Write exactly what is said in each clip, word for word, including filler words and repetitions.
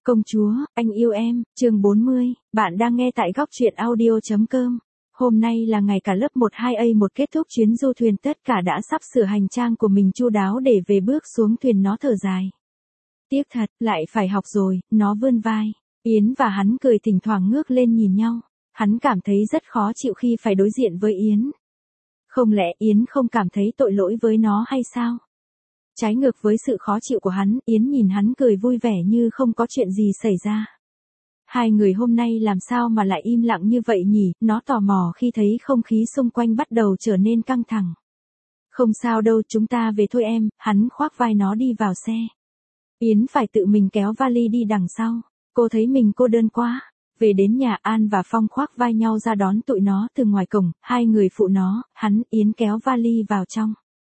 Công chúa, anh yêu em, chương bốn mươi, bạn đang nghe tại góc truyện audio.com. Hôm nay là ngày cả lớp một hai A một kết thúc chuyến du thuyền, tất cả đã sắp sửa hành trang của mình chu đáo để về bước xuống thuyền. Nó thở dài. Tiếc thật, lại phải học rồi, nó vươn vai. Yến và hắn cười thỉnh thoảng ngước lên nhìn nhau. Hắn cảm thấy rất khó chịu khi phải đối diện với Yến. Không lẽ Yến không cảm thấy tội lỗi với nó hay sao? Trái ngược với sự khó chịu của hắn, Yến nhìn hắn cười vui vẻ như không có chuyện gì xảy ra. Hai người hôm nay làm sao mà lại im lặng như vậy nhỉ? Nó tò mò khi thấy không khí xung quanh bắt đầu trở nên căng thẳng. Không sao đâu, chúng ta về thôi em. Hắn khoác vai nó đi vào xe. Yến phải tự mình kéo vali đi đằng sau. Cô thấy mình cô đơn quá. Về đến nhà, An và Phong khoác vai nhau ra đón tụi nó từ ngoài cổng. Hai người phụ nó, hắn, Yến kéo vali vào trong.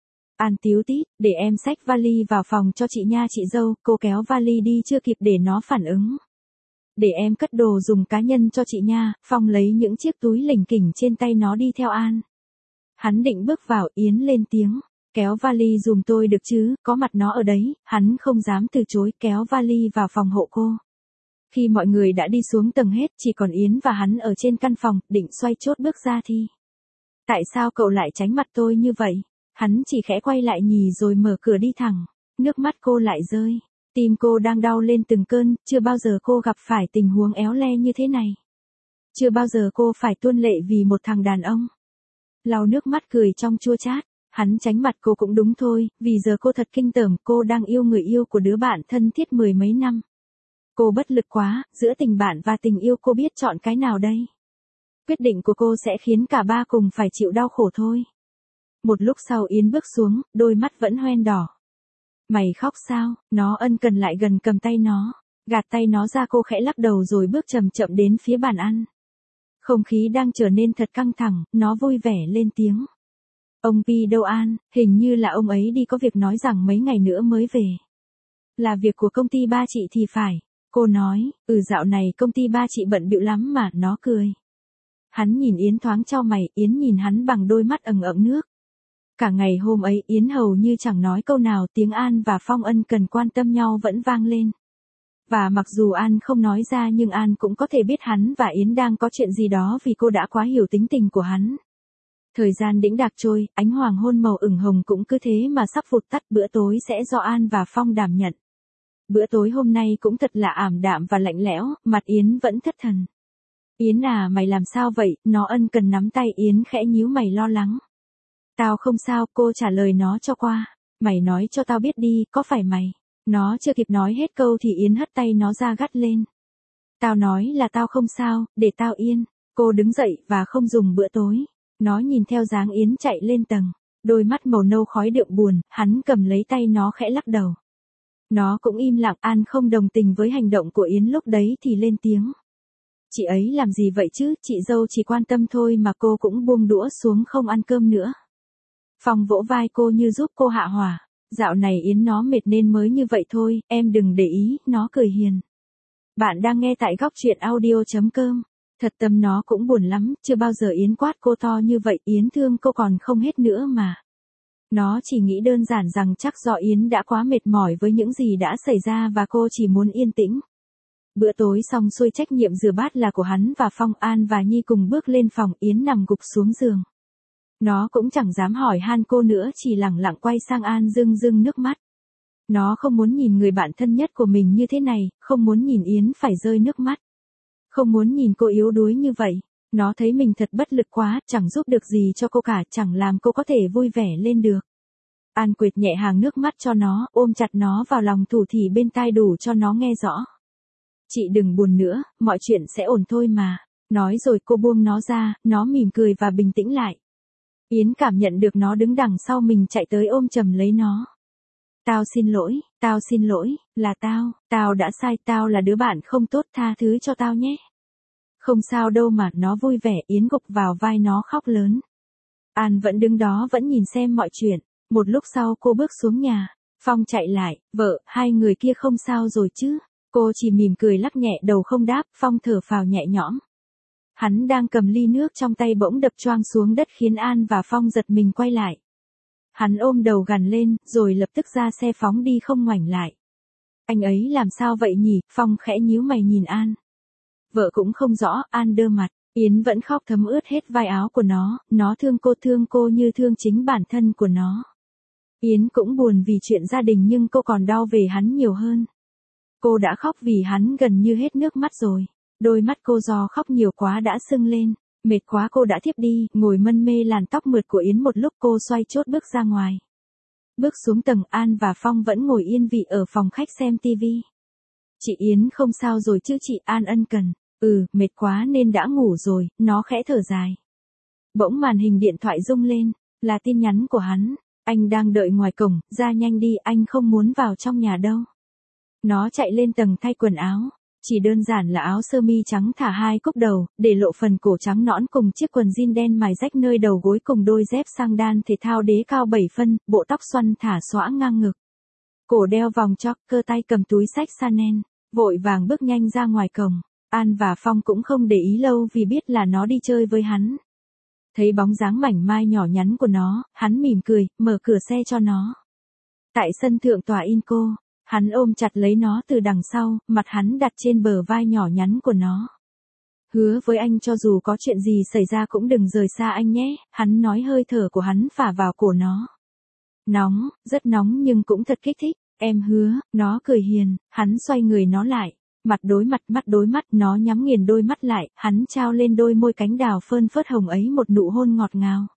An tíu tít, để em xách vali vào phòng cho chị nha chị dâu. Cô kéo vali đi chưa kịp để nó phản ứng. Để em cất đồ dùng cá nhân cho chị nha. Phong lấy những chiếc túi lỉnh kỉnh trên tay nó đi theo An. Hắn định bước vào, Yến lên tiếng. Kéo vali dùm tôi được chứ, có mặt nó ở đấy. Hắn không dám từ chối, kéo vali vào phòng hộ cô. Khi mọi người đã đi xuống tầng hết, chỉ còn Yến và hắn ở trên căn phòng, định xoay chốt bước ra thì. Tại sao cậu lại tránh mặt tôi như vậy? Hắn chỉ khẽ quay lại nhì rồi mở cửa đi thẳng. Nước mắt cô lại rơi. Tim cô đang đau lên từng cơn, chưa bao giờ cô gặp phải tình huống éo le như thế này. Chưa bao giờ cô phải tuôn lệ vì một thằng đàn ông. Lau nước mắt cười trong chua chát. Hắn tránh mặt cô cũng đúng thôi, vì giờ cô thật kinh tởm, cô đang yêu người yêu của đứa bạn thân thiết mười mấy năm. Cô bất lực quá, giữa tình bạn và tình yêu cô biết chọn cái nào đây? Quyết định của cô sẽ khiến cả ba cùng phải chịu đau khổ thôi. Một lúc sau Yến bước xuống, đôi mắt vẫn hoen đỏ. Mày khóc sao? Nó ân cần lại gần cầm tay nó. Gạt tay nó ra, cô khẽ lắc đầu rồi bước chậm chậm đến phía bàn ăn. Không khí đang trở nên thật căng thẳng, nó vui vẻ lên tiếng. Ông Pi đâu An? Hình như là ông ấy đi có việc, nói rằng mấy ngày nữa mới về. Là việc của công ty ba chị thì phải. Cô nói, ừ dạo này công ty ba chị bận bịu lắm mà. Nó cười. Hắn nhìn Yến thoáng chau mày, Yến nhìn hắn bằng đôi mắt ẩn ẩn nước. Cả ngày hôm ấy Yến hầu như chẳng nói câu nào, tiếng An và Phong ân cần quan tâm nhau vẫn vang lên. Và mặc dù An không nói ra nhưng An cũng có thể biết hắn và Yến đang có chuyện gì đó vì cô đã quá hiểu tính tình của hắn. Thời gian đĩnh đạc trôi, ánh hoàng hôn màu ửng hồng cũng cứ thế mà sắp vụt tắt, bữa tối sẽ do An và Phong đảm nhận. Bữa tối hôm nay cũng thật là ảm đạm và lạnh lẽo, mặt Yến vẫn thất thần. Yến à, mày làm sao vậy? Nó ân cần nắm tay Yến khẽ nhíu mày lo lắng. Tao không sao, cô trả lời nó cho qua. Mày nói cho tao biết đi, có phải mày? Nó chưa kịp nói hết câu thì Yến hất tay nó ra gắt lên. Tao nói là tao không sao, để tao yên. Cô đứng dậy và không dùng bữa tối. Nó nhìn theo dáng Yến chạy lên tầng. Đôi mắt màu nâu khói đượm buồn, hắn cầm lấy tay nó khẽ lắc đầu. Nó cũng im lặng. An không đồng tình với hành động của Yến lúc đấy thì lên tiếng. Chị ấy làm gì vậy chứ, chị dâu chỉ quan tâm thôi mà. Cô cũng buông đũa xuống không ăn cơm nữa. Phong vỗ vai cô như giúp cô hạ hỏa. Dạo này Yến nó mệt nên mới như vậy thôi, em đừng để ý. Nó cười hiền. Bạn đang nghe tại góc truyện audio.com. Thật tâm nó cũng buồn lắm, chưa bao giờ Yến quát cô to như vậy. Yến thương cô còn không hết nữa mà. Nó chỉ nghĩ đơn giản rằng chắc do Yến đã quá mệt mỏi với những gì đã xảy ra và cô chỉ muốn yên tĩnh. Bữa tối xong xuôi, trách nhiệm rửa bát là của hắn và Phong. An và Nhi cùng bước lên phòng, Yến nằm gục xuống giường. Nó cũng chẳng dám hỏi han cô nữa, chỉ lẳng lặng quay sang An rưng rưng nước mắt. Nó không muốn nhìn người bạn thân nhất của mình như thế này, không muốn nhìn Yến phải rơi nước mắt. Không muốn nhìn cô yếu đuối như vậy. Nó thấy mình thật bất lực quá, chẳng giúp được gì cho cô cả, chẳng làm cô có thể vui vẻ lên được. An quệt nhẹ hàng nước mắt cho nó, ôm chặt nó vào lòng, thủ thỉ bên tai đủ cho nó nghe rõ. Chị đừng buồn nữa, mọi chuyện sẽ ổn thôi mà. Nói rồi cô buông nó ra, nó mỉm cười và bình tĩnh lại. Yến cảm nhận được nó đứng đằng sau mình, chạy tới ôm chầm lấy nó. Tao xin lỗi, tao xin lỗi, là tao, tao đã sai, tao là đứa bạn không tốt, tha thứ cho tao nhé. Không sao đâu mà. Nó vui vẻ. Yến gục vào vai nó khóc lớn. An vẫn đứng đó vẫn nhìn xem mọi chuyện. Một lúc sau cô bước xuống nhà. Phong chạy lại, vợ, hai người kia không sao rồi chứ? Cô chỉ mỉm cười lắc nhẹ đầu không đáp. Phong thở phào nhẹ nhõm. Hắn đang cầm ly nước trong tay bỗng đập choang xuống đất khiến An và Phong giật mình quay lại. Hắn ôm đầu gằn lên, rồi lập tức ra xe phóng đi không ngoảnh lại. Anh ấy làm sao vậy nhỉ? Phong khẽ nhíu mày nhìn An. Vợ cũng không rõ, An đơ mặt, Yến vẫn khóc thấm ướt hết vai áo của nó, nó thương cô thương cô như thương chính bản thân của nó. Yến cũng buồn vì chuyện gia đình nhưng cô còn đau về hắn nhiều hơn. Cô đã khóc vì hắn gần như hết nước mắt rồi. Đôi mắt cô do khóc nhiều quá đã sưng lên. Mệt quá cô đã thiếp đi, ngồi mân mê làn tóc mượt của Yến một lúc cô xoay chốt bước ra ngoài. Bước xuống tầng An và Phong vẫn ngồi yên vị ở phòng khách xem tivi. Chị Yến không sao rồi chứ chị? An ân cần. Ừ, mệt quá nên đã ngủ rồi, nó khẽ thở dài. Bỗng màn hình điện thoại rung lên, là tin nhắn của hắn. Anh đang đợi ngoài cổng, ra nhanh đi, anh không muốn vào trong nhà đâu. Nó chạy lên tầng thay quần áo. Chỉ đơn giản là áo sơ mi trắng thả hai cúc đầu, để lộ phần cổ trắng nõn cùng chiếc quần jean đen mài rách nơi đầu gối cùng đôi dép sang đan thể thao đế cao bảy phân, bộ tóc xoăn thả xõa ngang ngực. Cổ đeo vòng choc, cơ tay cầm túi xách Chanel, vội vàng bước nhanh ra ngoài cổng. An và Phong cũng không để ý lâu vì biết là nó đi chơi với hắn. Thấy bóng dáng mảnh mai nhỏ nhắn của nó, hắn mỉm cười, mở cửa xe cho nó. Tại sân thượng tòa Inco, hắn ôm chặt lấy nó từ đằng sau, mặt hắn đặt trên bờ vai nhỏ nhắn của nó. Hứa với anh cho dù có chuyện gì xảy ra cũng đừng rời xa anh nhé, hắn nói, hơi thở của hắn phả vào cổ nó. Nóng, rất nóng nhưng cũng thật kích thích, em hứa, nó cười hiền, hắn xoay người nó lại. Mặt đối mặt, mắt đối mắt, nó nhắm nghiền đôi mắt lại, hắn trao lên đôi môi cánh đào phơn phớt hồng ấy một nụ hôn ngọt ngào.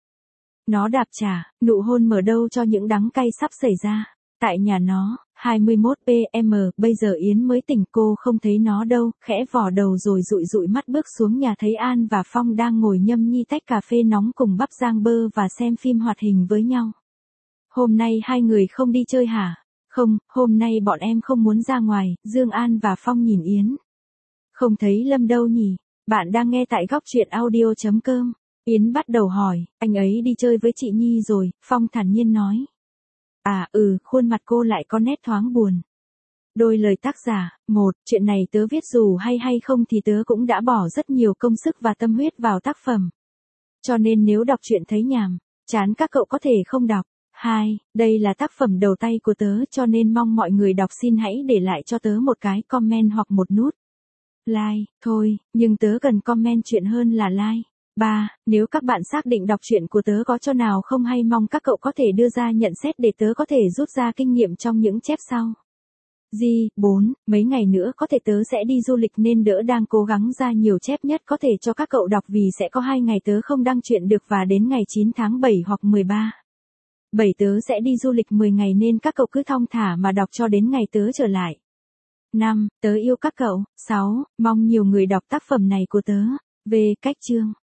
Nó đáp trả, nụ hôn mở đâu cho những đắng cay sắp xảy ra. Tại nhà nó, hai mươi mốt pê em, bây giờ Yến mới tỉnh, cô không thấy nó đâu, khẽ vò đầu rồi dụi dụi mắt bước xuống nhà thấy An và Phong đang ngồi nhâm nhi tách cà phê nóng cùng bắp rang bơ và xem phim hoạt hình với nhau. Hôm nay hai người không đi chơi hả? Không, hôm nay bọn em không muốn ra ngoài. Dương An và Phong nhìn Yến. Không thấy Lâm đâu nhỉ? Bạn đang nghe tại góc truyện audio chấm com. Yến bắt đầu hỏi, anh ấy đi chơi với chị Nhi rồi, Phong thản nhiên nói. À ừ, khuôn mặt cô lại có nét thoáng buồn. Đôi lời tác giả, một, chuyện này tớ viết dù hay hay không thì tớ cũng đã bỏ rất nhiều công sức và tâm huyết vào tác phẩm. Cho nên nếu đọc truyện thấy nhàm, chán các cậu có thể không đọc. Hai, đây là tác phẩm đầu tay của tớ cho nên mong mọi người đọc xin hãy để lại cho tớ một cái comment hoặc một nút like, thôi, nhưng tớ cần comment chuyện hơn là like. Ba, nếu các bạn xác định đọc truyện của tớ có chỗ nào không hay mong các cậu có thể đưa ra nhận xét để tớ có thể rút ra kinh nghiệm trong những chép sau. G, bốn, mấy ngày nữa có thể tớ sẽ đi du lịch nên đỡ đang cố gắng ra nhiều chép nhất có thể cho các cậu đọc vì sẽ có hai ngày tớ không đăng truyện được và đến ngày chín tháng bảy hoặc mười ba. bảy tớ sẽ đi du lịch mười ngày nên các cậu cứ thong thả mà đọc cho đến ngày tớ trở lại. năm. Tớ yêu các cậu. sáu. Mong nhiều người đọc tác phẩm này của tớ. Về cách chương.